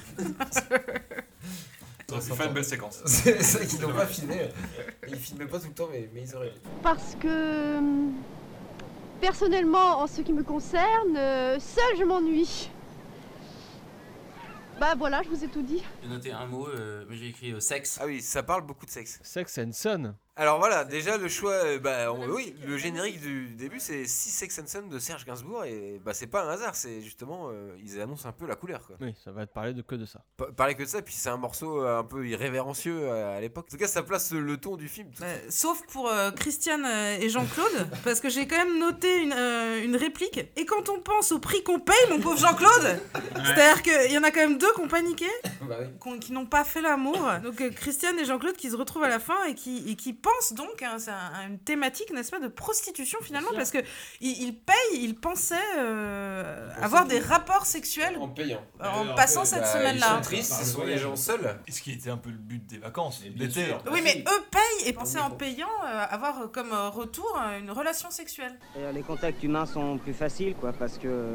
Ça fait une belle séquence. C'est ça qu'ils n'ont pas filmé. Ils filmaient pas tout le temps, mais, mais ils auraient. Parce que, hum, personnellement, en ce qui me concerne, euh, seule je m'ennuie. Bah voilà, je vous ai tout dit. J'ai noté un mot, euh, mais j'ai écrit euh, sexe. Ah oui, ça parle beaucoup de sexe. Sex and Son. Alors voilà, déjà le choix, euh, bah on- oui, le générique du début c'est Six Sex and Son de Serge Gainsbourg et bah c'est pas un hasard, c'est justement euh, ils annoncent un peu la couleur quoi. Oui, ça va te parler de que de ça. Pa- Parler que de ça, puis c'est un morceau euh, un peu irrévérencieux euh, à l'époque. En tout cas, ça place le, le ton du film. tout de suite. Sauf pour euh, Christiane euh, et Jean-Claude, parce que j'ai quand même noté une, euh, une réplique. Et quand on pense au prix qu'on paye, mon pauvre Jean-Claude, c'est-à-dire qu'il y en a quand même deux qui ont paniqué. Bah oui. qu'on- qui n'ont pas fait l'amour. Donc euh, Christiane et Jean-Claude qui se retrouvent à la fin et qui, et qui pensent donc, hein, c'est un- une thématique, n'est-ce pas, de prostitution finalement, parce que ils, ils payent, ils pensaient euh, avoir des rapports sexuels En payant. en passant cette Bah, semaine-là. Ils sont tristes, ce sont les gens seuls. Et ce qui était un peu le but des vacances, bien d'été. sûr. Oui, mais eux payent et pensaient en payant euh, avoir comme euh, retour euh, une relation sexuelle. D'ailleurs, les contacts humains sont plus faciles, quoi, parce que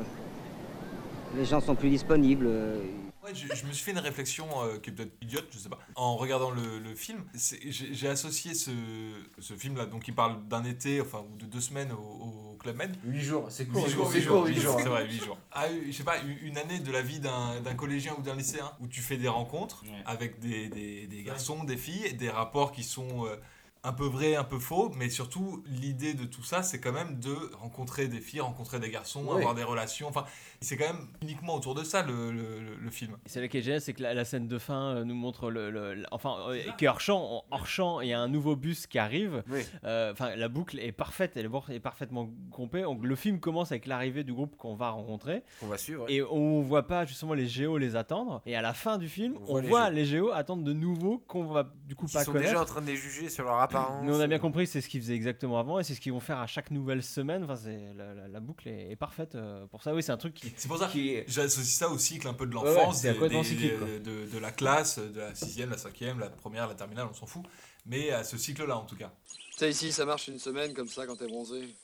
les gens sont plus disponibles. euh, Ouais, je, je me suis fait une réflexion euh, qui est peut-être idiote, je sais pas. En regardant le, le film, c'est- j'ai j'ai associé ce, ce film-là, donc il parle d'un été, enfin, ou de deux semaines au, au Club Med. huit jours, c'est court. Huit jours, c'est huit court, jours, huit huit jours, jours. c'est vrai, huit jours. Ah, je sais pas, une une année de la vie d'un d'un collégien ou d'un lycéen, où tu fais des rencontres avec des, des, des garçons, des filles, des rapports qui sont euh, un peu vrais, un peu faux, mais surtout, l'idée de tout ça, c'est quand même de rencontrer des filles, rencontrer des garçons, Ouais. avoir des relations, enfin, c'est quand même uniquement autour de ça, le, le, le- le film. C'est là qui est génial, c'est que la, la scène de fin euh, nous montre le, le- le- enfin euh, qui est hors champ, hors champ, il y a un nouveau bus qui arrive. Oui. Euh, Enfin, la boucle est parfaite, elle est parfaitement groupée. Donc le film commence avec l'arrivée du groupe qu'on va rencontrer. On va suivre. Et on voit pas justement les géos les attendre. Et à la fin du film, on, voit, les, géos. attendre de nouveaux qu'on va du coup Ils pas sont connaître. déjà en train de les juger sur leur apparence. Mais on a bien compris, c'est ce qu'ils faisaient exactement avant et c'est ce qu'ils vont faire à chaque nouvelle semaine. Enfin, c'est la, la- la boucle est, est parfaite euh, pour ça. Oui, c'est un truc qui. C'est pour ça qui est- que j'associe ça au cycle un peu de Ouais, ouais, l'enfance, c'est des- complètement des- cyclique, quoi. de, de la classe, de la sixième, la cinquième, la première, la terminale, on s'en fout. Mais à ce cycle-là, en tout cas. Tu sais, ici, ça marche une semaine comme ça quand t'es bronzé.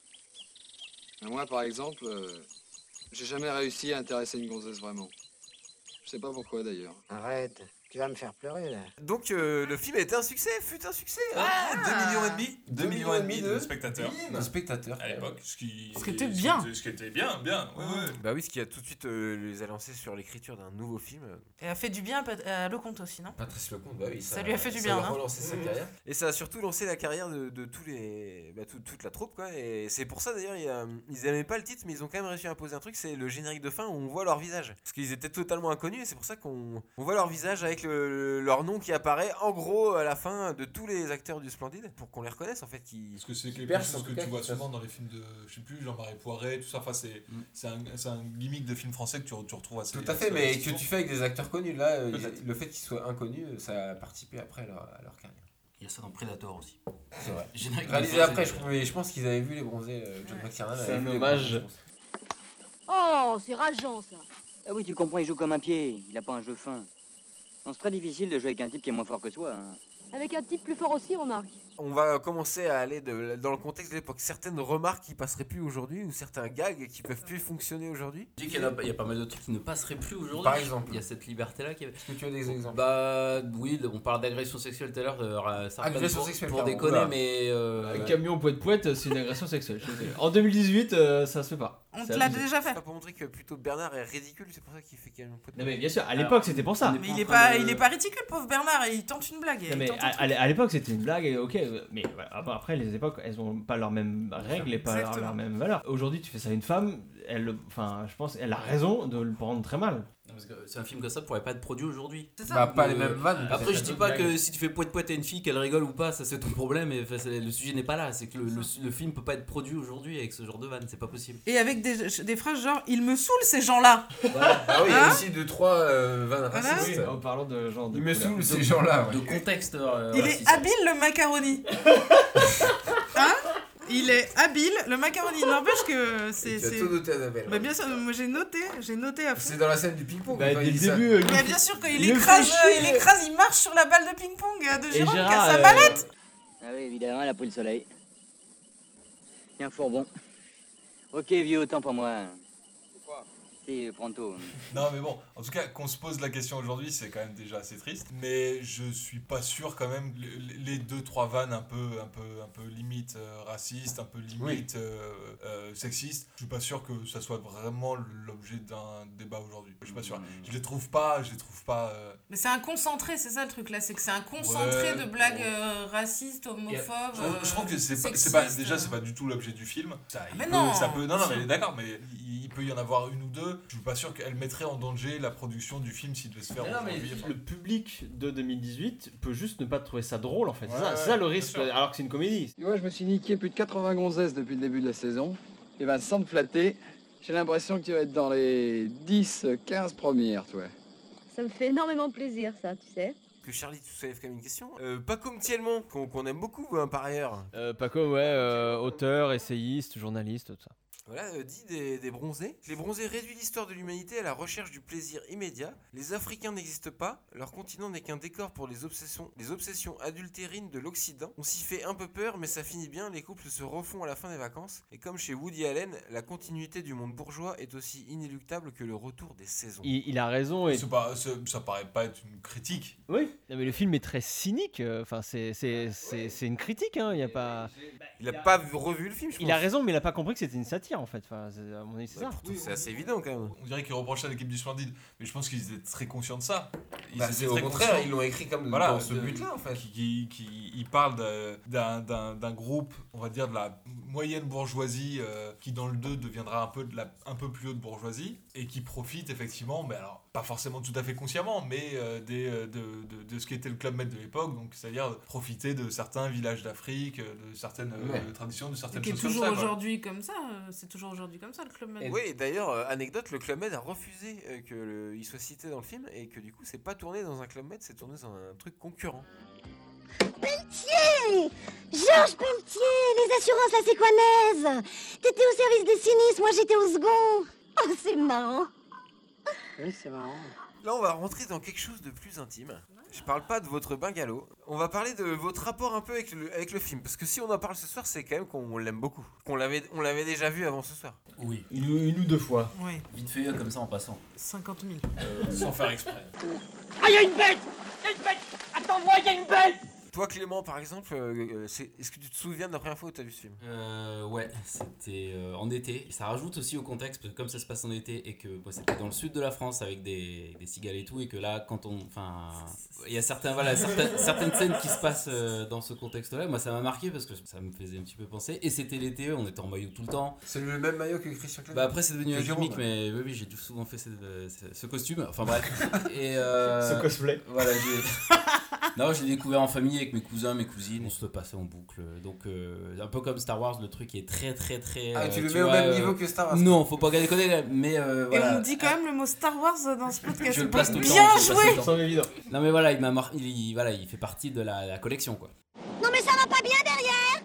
Mais moi, par exemple, euh, j'ai jamais réussi à intéresser une gonzesse vraiment. Je sais pas pourquoi d'ailleurs. Arrête, tu vas me faire pleurer, là. Donc euh, le film a été un succès, fut un succès. hein. Ah, deux millions et demi, deux Deux millions et demi de spectateurs. De spectateurs. À l'époque, ce qui, Ce qui était bien. Ce qui était bien, bien. Ouais, ouais. Bah oui, ce qui a tout de suite euh, les a lancés sur l'écriture d'un nouveau film. Et a fait du bien à Pat- à Lecomte aussi, non? Patrice Lecomte, bah oui, Ça lui a fait du ça bien, a hein. relancé sa carrière. Et ça a surtout lancé la carrière de, de tous les, bah, tout- toute la troupe, quoi. Et c'est pour ça d'ailleurs, il y a- ils aimaient pas le titre, mais ils ont quand même réussi à imposer un truc, c'est le générique de fin où on voit leur visage. Parce qu'ils étaient totalement inconnus, et c'est pour ça qu'on on voit leur visage avec le- leur nom qui apparaît en gros à la fin de tous les acteurs du Splendide, pour qu'on les reconnaisse en fait. Qui, Parce que c'est qui quelque percent, chose en que tout cas, tu vois qui souvent dans les films de, je sais plus, Jean-Marie Poiret, tout ça. Enfin, c'est Mm. c'est un, c'est un gimmick de film français que tu, re- tu retrouves assez. Tout à fait, assez- mais assez que souvent. tu fais avec des acteurs connus, là, euh, Peut-être. le fait qu'ils soient inconnus, ça a participé après à leur, à leur carrière. Il y a ça dans Predator aussi. C'est vrai. Générique de Réalisé fin, après, c'est- je, mais je pense qu'ils avaient vu les bronzés, euh, John McTiernan C'est avait un vu les hommage. bronzés, je pense. Oh, c'est rageant ça. Ah oui, tu le comprends, il joue comme un pied. Il a pas un jeu fin. Non, c'est très difficile de jouer avec un type qui est moins fort que toi. hein. Avec un type plus fort aussi, remarque. On va commencer à aller de- dans le contexte de l'époque. Certaines remarques qui passeraient plus aujourd'hui ou certains gags qui peuvent plus fonctionner aujourd'hui. Je dis qu'il y, en a- il y a pas mal de trucs qui ne passeraient plus aujourd'hui. Par exemple. Il y a cette liberté-là qui. Est-ce que tu as des exemples? Bah oui, on parle d'agression sexuelle tout à l'heure. euh, certaines Agression pour, sexuelle, pour pardon. déconner, Oula. mais. euh, Un camion poète poète, c'est une agression sexuelle. je te le dis. En deux mille dix-huit, euh, ça se fait pas. On C'est te l'a abusé. déjà fait. C'est pas pour montrer que plutôt Bernard est ridicule, c'est pour ça qu'il fait quand même un peu de. Non mais bien sûr, à l'époque c'était pour ça. Mais il est pas, il est pas ridicule, pauvre Bernard, et il tente une blague. et Non, il mais tente un à, truc. à- à l'époque c'était une blague, et ok, euh, mais voilà, après, après, les époques elles ont pas leurs mêmes règles et pas leurs Exactement. leurs mêmes valeurs. Aujourd'hui tu fais ça à une femme, elle, le- enfin je pense, elle a raison de le prendre très mal. Non, parce que c'est un film comme ça pourrait pas être produit aujourd'hui. C'est ça. Bah, pas Euh, les mêmes vannes. Après, je peut-être dis d'autres pas que blagues. si tu fais poète poète à une fille, qu'elle rigole ou pas, ça c'est ton problème. Et, enfin, c'est- le sujet n'est pas là. C'est que le, le- le film peut pas être produit aujourd'hui avec ce genre de vannes. C'est pas possible. Et avec des, des phrases genre il me saoule ces gens-là. Ah oui, il y a Hein aussi deux trois euh, vannes Voilà. racistes. En parlant de genre de Il me couleur. saoule ces gens-là. De contexte. euh, Il raciste. est habile le macaroni. Hein? Il est habile le macaroni. N'empêche que c'est. Tu as c'est- tout noté, Annabelle. Bah bien sûr, moi j'ai noté, j'ai noté à fond. C'est dans la scène du ping-pong. Bah, quand dès il le dit ça. début, euh, Mais lui- bien sûr, quand il le écrase, fait euh, chier. il écrase, il marche sur la balle de ping-pong euh, de Et Jérôme qui Gérard, a sa euh, palette. Ah oui, évidemment, elle a pris le soleil. Il y a un fourgon. Ok, vieux, autant pour moi. Pourquoi? Si, pronto. Non, mais bon, en tout cas, qu'on se pose la question aujourd'hui, c'est quand même déjà assez triste. Mais je suis pas sûr quand même les- les deux trois vannes un peu, un peu, un peu limite euh, racistes, un peu limite euh, euh, sexistes. Je suis pas sûr que ça soit vraiment l'objet d'un débat aujourd'hui. Je suis pas sûr. Je les trouve pas, je les trouve pas. euh, Mais c'est un concentré, c'est ça le truc là, c'est que c'est un concentré Ouais, de blagues bon. euh, racistes, homophobes. Je, trouve- je trouve que c'est pas, c'est sexistes. pas, déjà c'est pas du tout l'objet du film. Ça, il mais peut- non, ça peut, non, non, bien mais sûr. d'accord, mais il, il peut y en avoir une ou deux. Je suis pas sûr qu'elle mettrait en danger la production du film s'il devait se faire Mais non, mais aujourd'hui. Enfin, le public de deux mille dix-huit peut juste ne pas trouver ça drôle en fait. C'est Ouais, ça, ouais, c'est ça le bien risque, sûr. alors que c'est une comédie. Tu vois, je me suis niqué plus de quatre-vingts gonzesses depuis le début de la saison. Et ben, sans te flatter, j'ai l'impression que tu vas être dans les dix, quinze premières, toi. Ça me fait énormément plaisir, ça, tu sais. Que Charlie, tu soulèves quand même une question. Euh, Paco Mtielman, qu'on qu'on aime beaucoup hein, par ailleurs. Euh, Paco, ouais, euh, auteur, essayiste, journaliste, tout ça. Voilà, euh, dit des, des bronzés. Les bronzés réduisent l'histoire de l'humanité à la recherche du plaisir immédiat. Les Africains n'existent pas. Leur continent n'est qu'un décor pour les obsessions, les obsessions adultérines de l'Occident. On s'y fait un peu peur, mais ça finit bien. Les couples se refont à la fin des vacances. Et comme chez Woody Allen, la continuité du monde bourgeois est aussi inéluctable que le retour des saisons. Il, il a raison. Et... C'est pas, ça, ça paraît pas être une critique. Oui. Non, mais le film est très cynique. Enfin, c'est, c'est, c'est, c'est une critique. Hein. Il y a pas. Il a pas revu le film, je pense. Il a raison, mais il a pas compris que c'était une satire en fait. Enfin, c'est, à mon avis, c'est ouais, ça. Pourtant, c'est assez évident quand même. On dirait qu'il reprochait à l'équipe du Splendide, mais je pense qu'ils étaient très conscients de ça. Ils bah, étaient au très contraire, conscients. ils l'ont écrit comme voilà, dans ce de, but-là en fait. Qui, qui, qui il parle de, d'un, d'un, d'un groupe, on va dire de la moyenne bourgeoisie, euh, qui dans le deux deviendra un peu de la un peu plus haute bourgeoisie et qui profite effectivement, mais alors pas forcément tout à fait consciemment, mais euh, des, de, de, de ce qu'était le Club Med de l'époque, donc c'est-à-dire profiter de certains villages d'Afrique, de certaines ouais. euh, traditions, de certaines choses comme ça. C'est toujours aujourd'hui comme ça, c'est toujours aujourd'hui comme ça le Club Med. Et oui, et d'ailleurs, euh, anecdote, le Club Med a refusé euh, qu'il soit cité dans le film et que du coup, c'est pas tourné dans un Club Med, c'est tourné dans un truc concurrent. Pelletier! Georges Pelletier, les assurances La Séquanaise! T'étais au service des sinistres, moi j'étais au second! Oh, c'est marrant! Oui, c'est marrant. Là, on va rentrer dans quelque chose de plus intime. Je parle pas de votre bungalow. On va parler de votre rapport un peu avec le, avec le film. Parce que si on en parle ce soir, c'est quand même qu'on l'aime beaucoup. Qu'on l'avait, on l'avait déjà vu avant ce soir. Oui. Une, une ou deux fois. Oui. Vite fait, comme ça en passant. cinquante mille. Euh, sans faire exprès. Ah, il y a une bête! Il y a une bête! Attends-moi, il y a une bête! Toi, Clément, par exemple, euh, c'est, est-ce que tu te souviens de la première fois où tu as vu ce film ? euh, Ouais, c'était euh, en été. Et ça rajoute aussi au contexte, parce que comme ça se passe en été et que bah, c'était dans le sud de la France avec des, des cigales et tout, et que là, quand on. Enfin, il y a certains, voilà, certaines, certaines scènes qui se passent euh, dans ce contexte-là. Moi, ça m'a marqué parce que ça me faisait un petit peu penser. Et c'était l'été, on était en maillot tout le temps. C'est le même maillot que Christian Clavier. Bah après, c'est devenu un gimmick, mais oui, oui, j'ai souvent fait ce, ce, ce costume. Enfin bref. Et euh, ce cosplay. Voilà, j'ai. Non, j'ai découvert en famille avec mes cousins, mes cousines. On se le passait en boucle. Donc, euh, un peu comme Star Wars, le truc est très, très, très. Ah, tu euh, le tu mets vois, au même euh, niveau que Star Wars. Non, faut pas déconner, mais euh, voilà. Et on dit quand même le mot Star Wars dans ce podcast. Je le place tout le temps. Bien je le place tout joué. le temps. Non, mais voilà, il m'a mar... il, il, voilà, il fait partie de la, la collection, quoi. Non mais ça va pas bien derrière.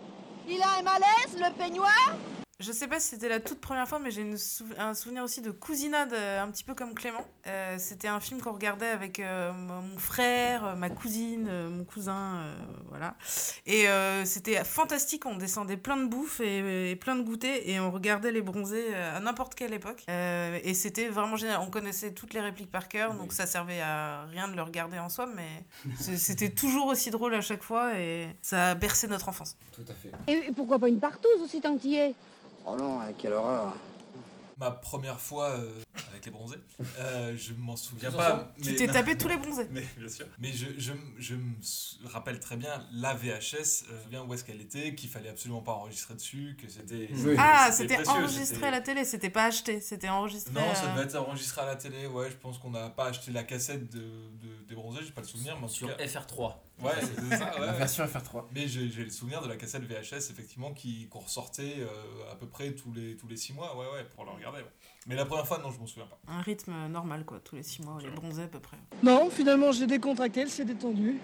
Il a un malaise, le peignoir? Je sais pas si c'était la toute première fois, mais j'ai une sou- un souvenir aussi de cousinade, euh, un petit peu comme Clément. Euh, c'était un film qu'on regardait avec euh, mon frère, euh, ma cousine, euh, mon cousin, euh, voilà. Et euh, c'était fantastique, on descendait plein de bouffe et, et plein de goûter, et on regardait Les Bronzés à n'importe quelle époque. Euh, et c'était vraiment génial, on connaissait toutes les répliques par cœur, donc ça servait à rien de le regarder en soi, mais c'est- c'était toujours aussi drôle à chaque fois, et ça a bercé notre enfance. Tout à fait. Et pourquoi pas une partouze aussi tant qu'il y est? Oh non, quelle horreur. Ma première fois euh, avec les bronzés, euh, je m'en souviens Tu pas. Tu t'es tapé tous les bronzés. Mais bien sûr. Mais je, je, je me rappelle très bien la V H S, euh, je me souviens où est-ce qu'elle était, qu'il fallait absolument pas enregistrer dessus, que c'était. Ah, c'était précieux, enregistré c'était- à la télé, c'était pas acheté, c'était enregistré. Non, ça euh, devait être enregistré à la télé, ouais, je pense qu'on n'a pas acheté la cassette de, de, des bronzés, j'ai pas le souvenir, mais en Sur tout cas... F R trois. Ouais, c'est ça, ouais. La version F R trois. Mais j'ai, j'ai le souvenir de la cassette V H S, effectivement, qui, qu'on ressortait euh, à peu près tous les, tous les six mois, ouais, ouais, pour le regarder, ouais. Mais la première fois, non, je m'en souviens pas. Un rythme normal, quoi, tous les six mois, les bronzés à peu près. Non, finalement, j'ai décontracté, elle s'est détendue.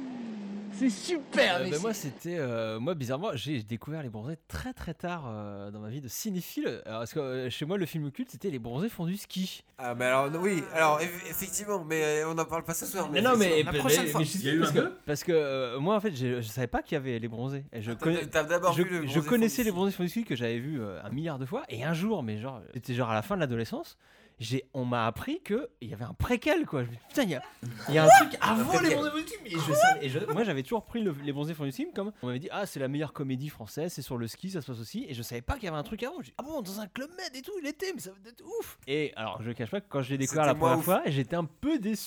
C'est super, Euh, mais bah, c'est- moi c'était euh, moi bizarrement j'ai découvert Les Bronzés très très tard euh, dans ma vie de cinéphile. Alors, parce que euh, chez moi le film culte c'était Les Bronzés font du ski. Ah, mais alors, oui, alors eff- effectivement, mais euh, on n'en parle pas ce soir. Mais non mais, la mais- prochaine mais- fois. mais je- parce que, parce que euh, moi en fait j'ai- je savais pas qu'il y avait Les Bronzés. Et je Ah, t'as- connais- t'as d'abord je, vu Les je Bronzés connaissais font du Les Bronzés font du ski que j'avais vu euh, un milliard de fois et un jour mais genre c'était genre à la fin de l'adolescence. J'ai, on m'a appris que il y avait un préquel quoi. Je me dis, putain, il y a, il y a un truc avant Les Bronzés font du ski. Et je savais- et je- moi j'avais toujours pris le- Les Bronzés font du ski comme on m'avait dit ah c'est la meilleure comédie française, c'est sur le ski, ça se passe aussi. Et je savais pas qu'il y avait un truc avant. Je dis, ah bon dans un club med et tout il était mais ça va être ouf. Et alors je cache pas que quand je l'ai découvert C'était la moins première ouf. fois j'étais un peu déçu.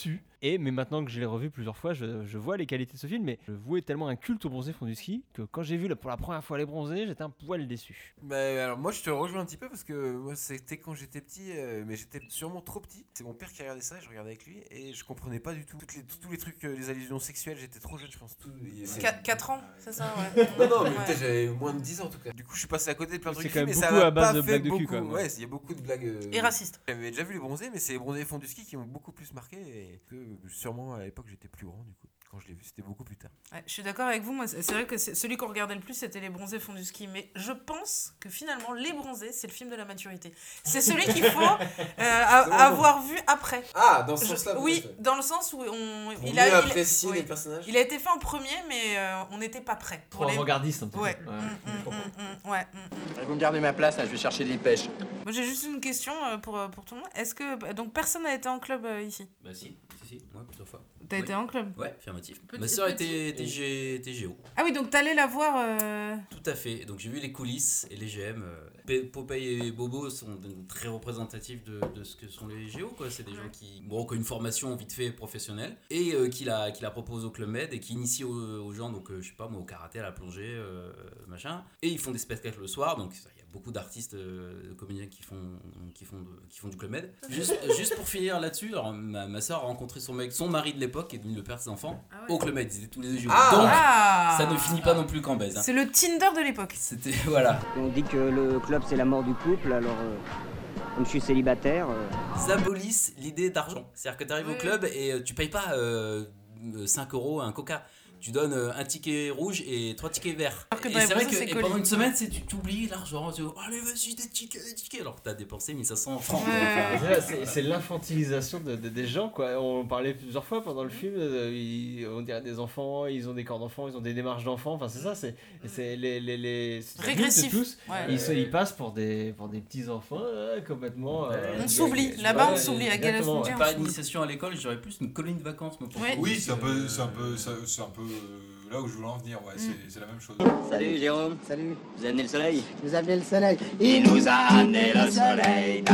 Et mais maintenant que je l'ai revu plusieurs fois, je, je vois les qualités de ce film, mais je vouais tellement un culte aux bronzés font du ski que quand j'ai vu là, pour la première fois les bronzés, j'étais un poil déçu. Bah, alors moi je te rejoins un petit peu parce que moi c'était quand j'étais petit, euh, mais j'étais sûrement trop petit. C'est mon père qui regardait ça, et je regardais avec lui et je comprenais pas du tout Toutes les, tous les trucs, euh, les allusions sexuelles. J'étais trop jeune, je pense. Tout, quatre ans, c'est ça, ouais. Non, non, mais Ouais. peut-être j'avais moins de dix ans en tout cas. Du coup, je suis passé à côté de plein de C'est trucs. quand même mais beaucoup ça m'a à base pas de fait blagues de cul, beaucoup. quand même. Ouais, il y a beaucoup de blagues. euh, Et racistes. J'avais déjà vu les bronzés, mais c'est les bronzés fonds du ski qui m'ont beaucoup plus marqué et que sûrement à l'époque j'étais plus grand du coup. Quand je l'ai vu, c'était beaucoup plus tard. Ouais, je suis d'accord avec vous, moi c'est c'est vrai que c'est- celui qu'on regardait le plus c'était les bronzés font du ski, mais je pense que finalement les bronzés c'est le film de la maturité. C'est celui qu'il faut euh, a- avoir vu après. Ah, dans ce Je- sens-là, Oui, peut-être. dans le sens où on Pour il mieux a il- apprécier oui. les personnages. Il a été fait en premier, mais euh, on n'était pas prêt. Trop avant-gardiste, un petit peu. Ouais. Ouais. Mm, mm, mm, mm, ouais. mm. Vous me gardez ma place, là, je vais chercher des pêches. Moi j'ai juste une question euh, pour, euh, pour tout le monde. Est-ce que donc personne n'a été en club euh, ici? Bah si, si, si, moi plusieurs fois. T'as Oui. été en club? Ouais, affirmatif. Petit- Ma sœur petit- était, était, G- était Géo. Ah oui, donc t'allais la voir. euh, Tout à fait. Donc j'ai vu les coulisses et les G M. euh, Pe- Popeye et Bobo sont de- très représentatifs de, de ce que sont les Géo, quoi. C'est des gens qui, bon, qui ont une formation vite fait professionnelle et euh, qui, la, qui la proposent au Club Med et qui initient aux, aux gens, donc euh, je sais pas moi, au karaté, à la plongée, euh, machin. Et ils font des spectacles le soir, donc il y a beaucoup d'artistes, euh, de comédiens qui font, qui, font de- qui font du Club Med. Juste, juste pour finir là-dessus, alors, ma, ma soeur a rencontré son mec, son mari de l'époque, qui est devenu le père de ses enfants, au Club Med. Ils étaient tous les deux Géo. Ah. Donc Ah. ça ne finit pas non plus qu'en baise. hein. C'est le Tinder de l'époque. C'était, voilà. On dit que le club c'est la mort du couple, alors euh, comme je suis célibataire. euh, Ils abolissent l'idée d'argent. C'est-à-dire que tu arrives Oui, au club et euh, tu payes pas euh, cinq euros un coca. Tu donnes euh, un ticket rouge et trois tickets verts. Alors que Et dans les c'est vrai bronzés, que c'est et colis. pendant une semaine, c'est, tu t'oublies l'argent. Tu dis, oh, allez, vas-y, des tickets, des tickets. Alors que tu as dépensé mille cinq cents francs. quoi. Et Enfin, c'est là, C'est c'est l'infantilisation de, de- des gens, quoi. On parlait plusieurs fois pendant le film, euh, ils- on dirait des enfants, ils ont des corps d'enfants, ils ont des démarches d'enfants. Enfin, c'est ça, c'est c'est les, les, les c'est adultes Régressif. tous. Ouais. Ils, se- ils passent pour des, pour des petits enfants euh, complètement. euh, On s'oublie. Là-bas, on s'oublie. À Galax exactement, Mondial, ouais. on pas s'oublie. d'initiation à l'école, j'aurais plus une colonie de vacances. Moi, pour Ouais. le coup. Oui, c'est un peu, c'est un peu, ça- c'est un peu euh, là où je voulais en venir. Ouais, c'est, c'est la même chose. Salut Jérôme. Salut. Vous avez amené le soleil? Vous avez le soleil. Il nous a amené le soleil.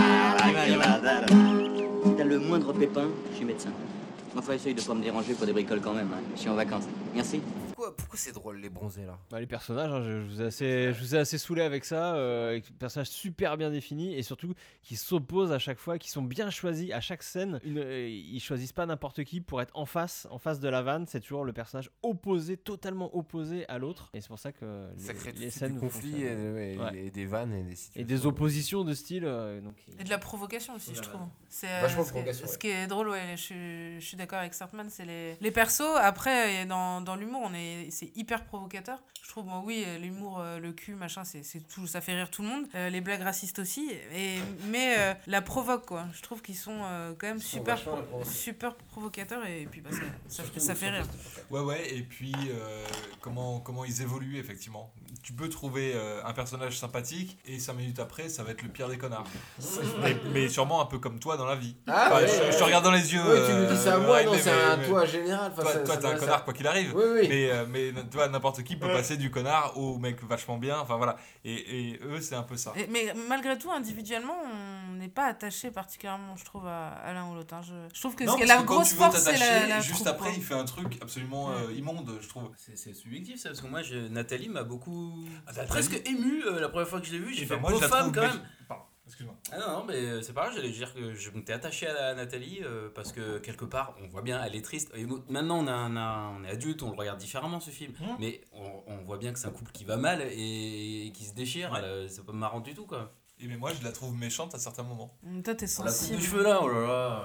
Si t'as le moindre pépin, je suis médecin. Enfin, essaye de pas me déranger pour des bricoles quand même. hein. Je suis en vacances. Merci. Pourquoi, pourquoi c'est drôle les bronzés là? Bah, les personnages, hein, je, je vous ai assez, je vous ai assez saoulé avec ça, euh, avec des personnages super bien définis et surtout qui s'opposent à chaque fois, qui sont bien choisis à chaque scène. Une, euh, ils choisissent pas n'importe qui pour être en face, en face de la vanne. C'est toujours le personnage opposé, totalement opposé à l'autre. Et c'est pour ça que les, Ça crée tout les de suite scènes du conflit fonctionnent. et, ouais, Ouais. et des vannes et des situations. Et des oppositions de style. euh, donc, Et de la provocation aussi, je trouve. C'est euh, Vachement de ce, qui est, provocation, ce ouais. qui est drôle, ouais. Je, suis- je suis d'accord avec Sartman, c'est les, les persos. Après, dans, dans l'humour, on est, c'est hyper provocateur. Je trouve, bon, oui, l'humour, euh, le cul, machin, c'est, c'est tout, ça fait rire tout le monde. Euh, les blagues racistes aussi. Et, mais euh, la provoque, quoi. Je trouve qu'ils sont euh, quand même sont super, vachement la provoque. super provocateurs. Et puis, bah, ça, ça, Surtout- ça fait rire. Ouais, ouais, et puis euh, comment, comment ils évoluent effectivement. Tu peux trouver euh, un personnage sympathique et cinq minutes après, ça va être le pire des connards. mais, mais sûrement un peu comme toi dans la vie. Ah, Enfin, ouais, je, ouais, je te regarde dans les yeux. ouais, tu me dis ça à euh, moi, ouais, non, mais- c'est mais- un mais- toi général. Enfin, Toi, ça- toi, ça t'es un doit- connard ça- quoi qu'il arrive. Oui, oui. Mais, euh, mais toi, n'importe qui peut passer du connard au mec vachement bien. Enfin voilà. Et, et eux, c'est un peu ça. Et- mais malgré tout, individuellement, on n'est pas attaché particulièrement, je trouve, à, à l'un ou l'autre. hein. Je, je trouve que Non, ce qui est parce la que quand grosse tu veux force, c'est la, t'attacher, la juste troupe, après, quoi. il fait un truc absolument euh, immonde, je trouve. C'est, c'est subjectif ça, parce que moi, je- Nathalie m'a beaucoup. Nathalie. presque ému euh, la première fois que je l'ai vue. J'ai Et fait ben, moi, beau je la femme trouve quand belle. même. Pardon, excuse-moi. Ah non, non, mais euh, c'est pareil, j'allais dire que je m'étais attaché à la Nathalie euh, parce que quelque part, on voit bien, elle est triste. Et nous- maintenant, on, a, on, a- on est adulte, on le regarde différemment ce film. Mmh. Mais on, on voit bien que c'est un couple qui va mal et, et qui se déchire. Ouais. Elle, euh, c'est pas marrant du tout, quoi. Et mais moi, je la trouve méchante à certains moments. Hum, Toi, t'es La coupe sensible. de cheveux là, oh là là.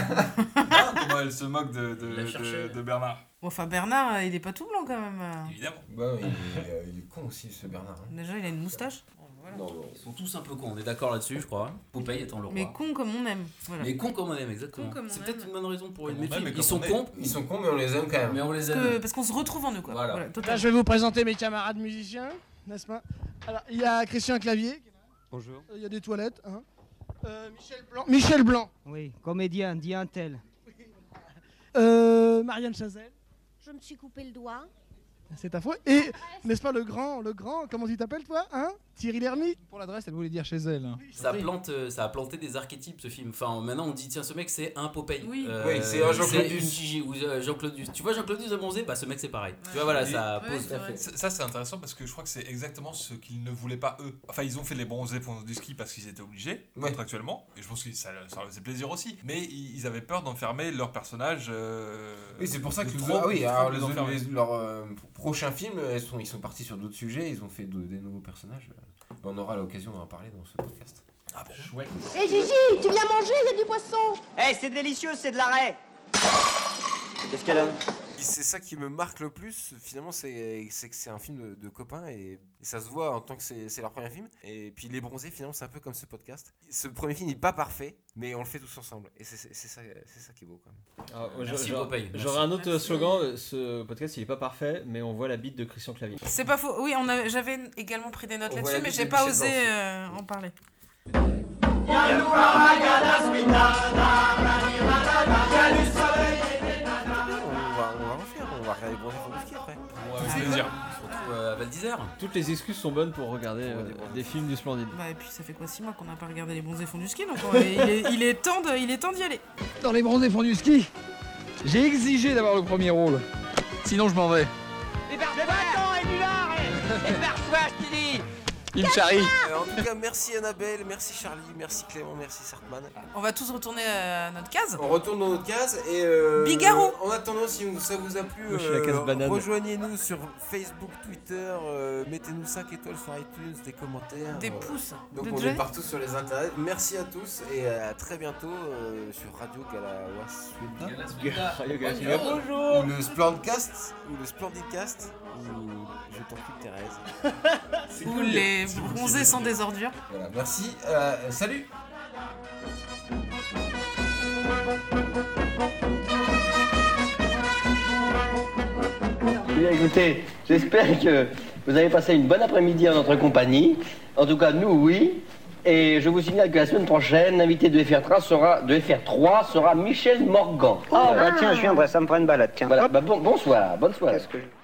Ah, comment elle se moque de, de, Il l'a de- cherché. de Bernard. Bon, enfin, Bernard, euh, il est pas tout blanc quand même. euh. Évidemment. Bah, il, est, euh, il est con aussi ce Bernard. hein. Déjà, il a une moustache. Voilà. Non, non. Ils sont tous un peu cons, on est d'accord là-dessus, je crois. Popeye étant le roi. Mais con comme on aime. Voilà. Mais cons comme on aime, exactement. Con comme on C'est aime. peut-être une bonne raison pour Comme aimer on le aime film. et Ils comme sont on est. cons, Ils sont cons, mais on les aime quand même. mais on les Parce aime. que- parce qu'on se retrouve en eux, quoi. Voilà. Voilà, Là, totalement. je vais vous présenter mes camarades musiciens, n'est-ce pas? Alors, il y a Christian Clavier. Bonjour. Il y a des toilettes. Hein. Euh, Michel Blanc. Michel Blanc. Oui, comédien, dit un tel. Euh, Marianne Chazelle. Je me suis coupé le doigt. C'est ta faute. Et, n'est-ce pas, le grand, le grand, comment tu t'appelles, toi, hein? Thierry Lhermitte pour l'adresse, elle voulait dire chez elle. Ça, plante, euh, ça a planté des archétypes ce film. Enfin, maintenant on dit tiens, ce mec c'est un Popeye. Oui, euh, oui c'est un Jean-Claude Duss. Duss. Gigi ou euh, Jean-Claude Duss. Tu vois Jean-Claude Duss de Bronzé, bah ce mec c'est pareil. Ouais. Tu vois, voilà, Et ça ouais, pose. c'est vrai. Ça, ça, c'est intéressant parce que je crois que c'est exactement ce qu'ils ne voulaient pas eux. Enfin, ils ont fait les bronzés fondus du ski parce qu'ils étaient obligés, ouais. contractuellement. Et je pense que ça, ça leur faisait plaisir aussi. Mais ils avaient peur d'enfermer leur personnage. Euh, oui, c'est pour ça que trop, ah oui, alors les, les, les, leurs euh, prochains films, ils sont, ils sont partis sur d'autres sujets. Ils ont fait de, des nouveaux personnages. On aura l'occasion d'en parler dans ce podcast. Ah bon, chouette. Hé hey, Gigi, tu viens manger, il y a du poisson. Hé, hey, c'est délicieux, c'est de l'arrêt. Qu'est-ce qu'elle a? C'est ça qui me marque le plus, finalement, c'est, c'est que c'est un film de, de copains et, et ça se voit en tant que c'est, c'est leur premier film. Et puis Les Bronzés, finalement, c'est un peu comme ce podcast. Ce premier film n'est pas parfait, mais on le fait tous ensemble. Et c'est, c'est, c'est, ça, c'est ça qui est beau quand même. Alors, Merci, j'aurais, Popeye. j'aurais un autre slogan, ce podcast il est pas parfait, mais on voit la bite de Christian Clavier. C'est pas faux, oui, on a, j'avais également pris des notes On là-dessus, mais j'ai pas osé euh, en parler. On va regarder les Bronzés font du ski après. Ouais, avec plaisir. On se retrouve à Val d'Isère. Toutes les excuses sont bonnes pour regarder euh, des films du Splendide. Bah et puis ça fait quoi six mois qu'on n'a pas regardé les Bronzés font du ski, donc on, il, est, il, est temps de, il est temps d'y aller. Dans les Bronzés font du ski, j'ai exigé d'avoir le premier rôle. Sinon je m'en vais. Il me charrie. En tout cas, merci Annabelle, merci Charlie, merci Clément, merci Sartman. On va tous retourner à notre case. On retourne dans notre case et euh, Bigarro. En attendant, si ça vous a plu, Moi, je suis la case banane. rejoignez-nous sur Facebook, Twitter, euh, mettez-nous cinq étoiles sur iTunes, des commentaires. Des euh, pouces. Donc de on Johnny. est partout sur les internets. Merci à tous et à très bientôt euh, sur Radio Galawaswilda. Radio Galawaswilda. Bonjour. Ou le Splendcast, ou le Splendidcast, ou Je t'en prie Thérèse. Ou les Bronzés sans des ordures. Voilà, merci. Euh, salut. Bien, écoutez, j'espère que vous avez passé une bonne après-midi en notre compagnie. En tout cas, nous, oui. Et je vous signale que la semaine prochaine, l'invité de F R trois sera, de F R trois sera Michel Morgan. Oh, bah tiens, je viendrai, ça me prend une balade, tiens. Voilà, bah bon, bonsoir, bonne soirée. Qu'est-ce que je-